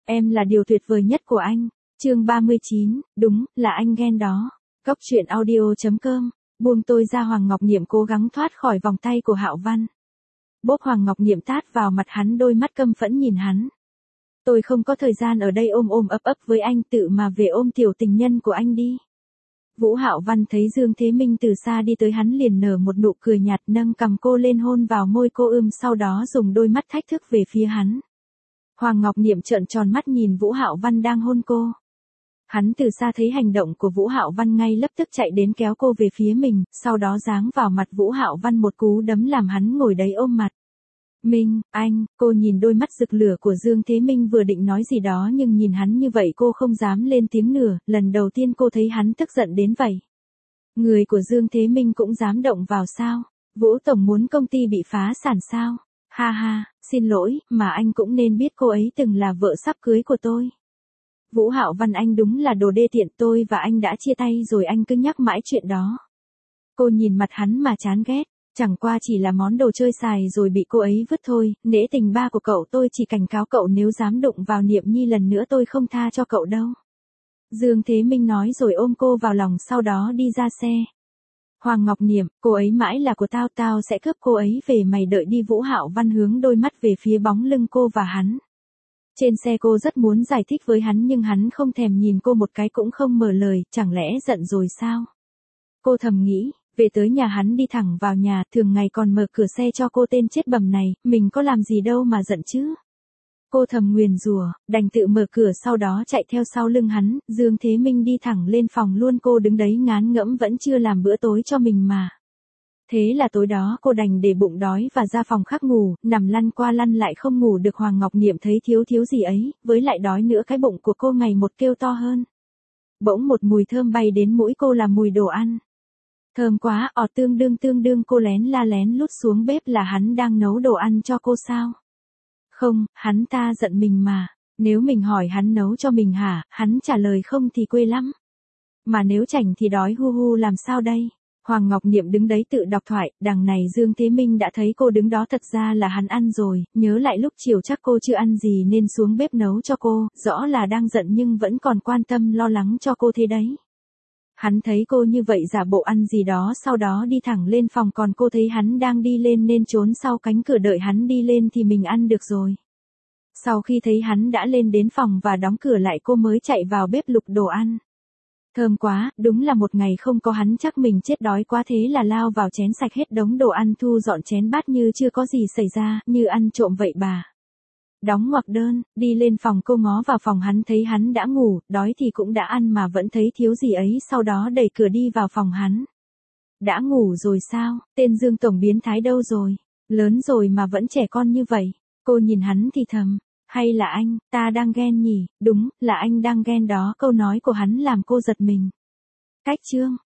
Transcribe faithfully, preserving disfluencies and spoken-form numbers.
Em là điều tuyệt vời nhất của anh. Chương ba mươi chín, đúng, là anh ghen đó. Cốc truyện audio chấm com, buông tôi ra. Hoàng Ngọc Niệm cố gắng thoát khỏi vòng tay của Hạo Văn. Bốp. Hoàng Ngọc Niệm tát vào mặt hắn, đôi mắt căm phẫn nhìn hắn. Tôi không có thời gian ở đây ôm ôm ấp ấp với anh, tự mà về ôm tiểu tình nhân của anh đi. Vũ Hạo Văn thấy Dương Thế Minh từ xa đi tới, hắn liền nở một nụ cười nhạt, nâng cằm cô lên hôn vào môi cô ưm, sau đó dùng đôi mắt thách thức về phía hắn. Hoàng Ngọc Niệm trợn tròn mắt nhìn Vũ Hạo Văn đang hôn cô. Hắn từ xa thấy hành động của Vũ Hạo Văn, ngay lập tức chạy đến kéo cô về phía mình, sau đó giáng vào mặt Vũ Hạo Văn một cú đấm làm hắn ngồi đấy ôm mặt. Minh, anh, cô nhìn đôi mắt rực lửa của Dương Thế Minh, vừa định nói gì đó nhưng nhìn hắn như vậy cô không dám lên tiếng nửa, lần đầu tiên cô thấy hắn tức giận đến vậy. Người của Dương Thế Minh cũng dám động vào sao? Vũ Tổng muốn công ty bị phá sản sao? Ha ha, xin lỗi, mà anh cũng nên biết cô ấy từng là vợ sắp cưới của tôi. Vũ Hạo Văn, anh đúng là đồ đê tiện, tôi và anh đã chia tay rồi, anh cứ nhắc mãi chuyện đó. Cô nhìn mặt hắn mà chán ghét, chẳng qua chỉ là món đồ chơi xài rồi bị cô ấy vứt thôi, nể tình ba của cậu tôi chỉ cảnh cáo cậu nếu dám đụng vào Niệm Nhi lần nữa tôi không tha cho cậu đâu. Dương Thế Minh nói rồi ôm cô vào lòng, sau đó đi ra xe. Hoàng Ngọc Niệm, cô ấy mãi là của tao, tao sẽ cướp cô ấy về, mày đợi đi. Vũ Hạo Văn hướng đôi mắt về phía bóng lưng cô và hắn. Trên xe cô rất muốn giải thích với hắn nhưng hắn không thèm nhìn cô một cái cũng không mở lời, chẳng lẽ giận rồi sao? Cô thầm nghĩ, về tới nhà hắn đi thẳng vào nhà, thường ngày còn mở cửa xe cho cô, tên chết bầm này, mình có làm gì đâu mà giận chứ? Cô thầm nguyền rủa, đành tự mở cửa sau đó chạy theo sau lưng hắn. Dương Thế Minh đi thẳng lên phòng luôn, cô đứng đấy ngán ngẫm vẫn chưa làm bữa tối cho mình mà. Thế là tối đó cô đành để bụng đói và ra phòng khác ngủ, nằm lăn qua lăn lại không ngủ được. Hoàng Ngọc Niệm thấy thiếu thiếu gì ấy, với lại đói nữa, cái bụng của cô ngày một kêu to hơn. Bỗng một mùi thơm bay đến mũi cô, là mùi đồ ăn. Thơm quá, ọt tương đương tương đương, cô lén la lén lút xuống bếp. Là hắn đang nấu đồ ăn cho cô sao? Không, hắn ta giận mình mà. Nếu mình hỏi hắn nấu cho mình hả, hắn trả lời không thì quê lắm. Mà nếu chảnh thì đói hu hu làm sao đây? Hoàng Ngọc Niệm đứng đấy tự đọc thoại, đằng này Dương Thế Minh đã thấy cô đứng đó, thật ra là hắn ăn rồi, nhớ lại lúc chiều chắc cô chưa ăn gì nên xuống bếp nấu cho cô, rõ là đang giận nhưng vẫn còn quan tâm lo lắng cho cô thế đấy. Hắn thấy cô như vậy giả bộ ăn gì đó, sau đó đi thẳng lên phòng, còn cô thấy hắn đang đi lên nên trốn sau cánh cửa đợi hắn đi lên thì mình ăn được rồi. Sau khi thấy hắn đã lên đến phòng và đóng cửa lại, cô mới chạy vào bếp lục đồ ăn. Thơm quá, đúng là một ngày không có hắn chắc mình chết đói quá, thế là lao vào chén sạch hết đống đồ ăn, thu dọn chén bát như chưa có gì xảy ra, như ăn trộm vậy bà. Đóng ngoặc đơn, đi lên phòng, cô ngó vào phòng hắn, thấy hắn đã ngủ, đói thì cũng đã ăn mà vẫn thấy thiếu gì ấy, sau đó đẩy cửa đi vào phòng hắn. Đã ngủ rồi sao, tên Dương Tổng biến thái đâu rồi, lớn rồi mà vẫn trẻ con như vậy. Cô nhìn hắn thì thầm, hay là anh, ta đang ghen nhỉ? Đúng, là anh đang ghen đó. Câu nói của hắn làm cô giật mình. Cách chương